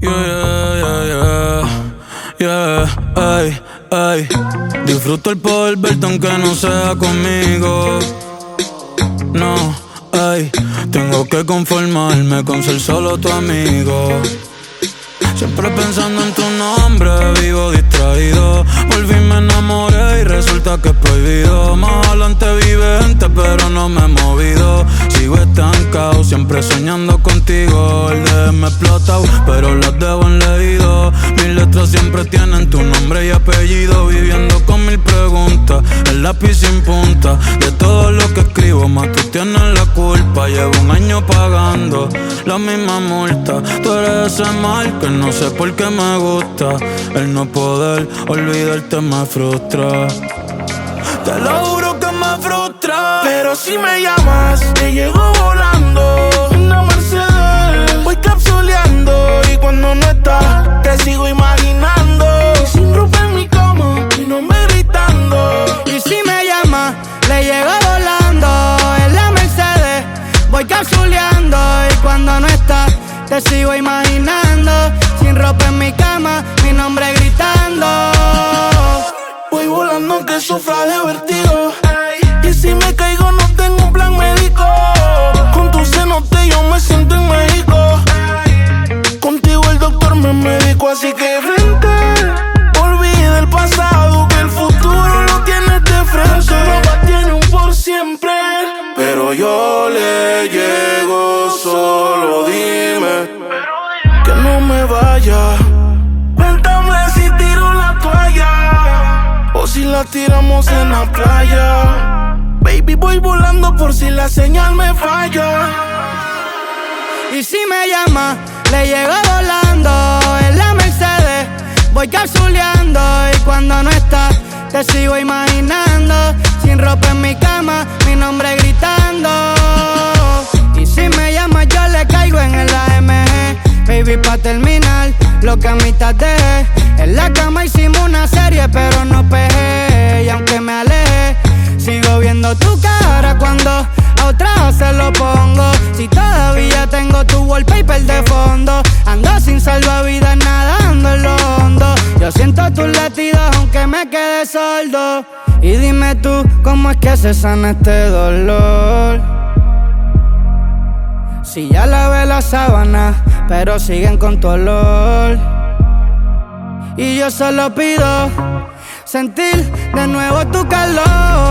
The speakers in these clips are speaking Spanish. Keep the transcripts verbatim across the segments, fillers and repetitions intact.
Yeah, yeah, yeah, yeah, yeah, ey, ey. Disfruto el poder verte aunque no sea conmigo. No, ey. Tengo que conformarme con ser solo tu amigo. Siempre pensando en tu nombre, vivo distraído. Volví, me enamoré y resulta que es prohibido. Más adelante vive gente, pero no me he movido. Sigo estancado, siempre soñando contigo. El D M explotado, pero las debo en leído. Mis letras siempre tienen tu nombre y apellido. Viviendo con mil preguntas, el lápiz sin punta. De todo lo que escribo, más tú tienes la culpa. Llevo un año pagando la misma multa. Tú eres ese mal que no sé por qué me gusta. El no poder olvidarte me frustra. Te lo juro que me frustra. Pero si me llamas, te llego volando. Una Mercedes, voy capsuleando. Y cuando no estás, te sigo imaginando. Y sin ropa en mi cama, mi nombre gritando. Y si me llamas, le llego volando. En la Mercedes, voy capsuleando. Y cuando no estás, te sigo imaginando. Sin ropa en mi cama, mi nombre gritando. Voy volando aunque sufra de vértigo. Y si me caigo no tengo un plan médico. Con tu cenote yo me siento en México. Contigo el doctor me medicó. Así que frente, olvida el pasado, que el futuro lo tienes de frente. Ropa tiene un por siempre, pero yo le llego. Solo dime que no me vaya. Cuéntame si tiro la toalla o si la tiramos en la playa. Baby, voy volando por si la señal me falla. Y si me llama, le llego volando. En la Mercedes, voy capsuleando. Y cuando no estás, te sigo imaginando. Sin ropa en mi cama, mi nombre gritando. Y si me llamas, yo le caigo en el A M G. Baby, pa' terminar, lo que a mitad dejé. En la cama hicimos una serie, pero no pegué. Y aunque me alejé, sigo viendo tu cara cuando a otra se lo pongo. Si todavía tengo tu wallpaper de fondo. Ando sin salvavidas nadando en lo hondo. Yo siento tus latidos aunque me quede sordo. Y dime tú, ¿cómo es que se sana este dolor? Si ya lavé la sábana, pero siguen con tu olor. Y yo solo pido sentir de nuevo tu calor.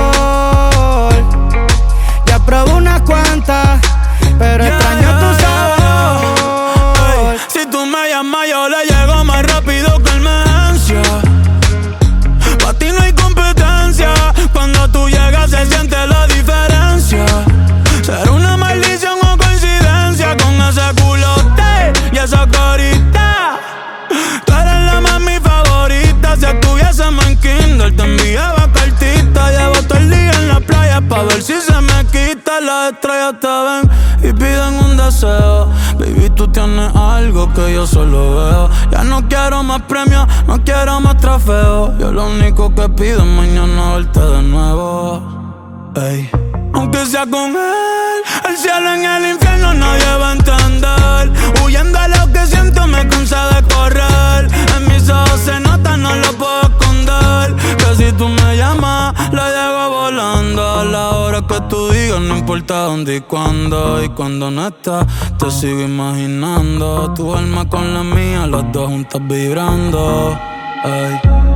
Ya probé unas cuantas, pero yeah, extraño tu sabor. Hey, si tú me llamas, yo le llego más rápido que emergencia. Pa' ti no hay competencia. Cuando tú llegas se siente la diferencia. Será una maldición o coincidencia con ese culote y esa carita. Tú eres la mami favorita. Si estuviésemos en kinder te enviaba cartita. Llevo todo el día en la playa pa' ver si se me quita. Las estrellas te ven y piden un deseo. Baby, tú tienes algo que yo solo veo. Ya no quiero más premios, no quiero más trofeos. Yo lo único que pido es mañana verte de nuevo. Ey. Aunque sea con él, el cielo en el infierno nadie va a entender. Huyendo a lo que siento me cansa de correr. En mis ojos se nota, no lo puedo esconder. Que si tú me llamas, la llego volando. A la hora que tú digas, no importa dónde y cuándo. Y cuando no estás, te sigo imaginando. Tu alma con la mía, las dos juntas vibrando. Ay.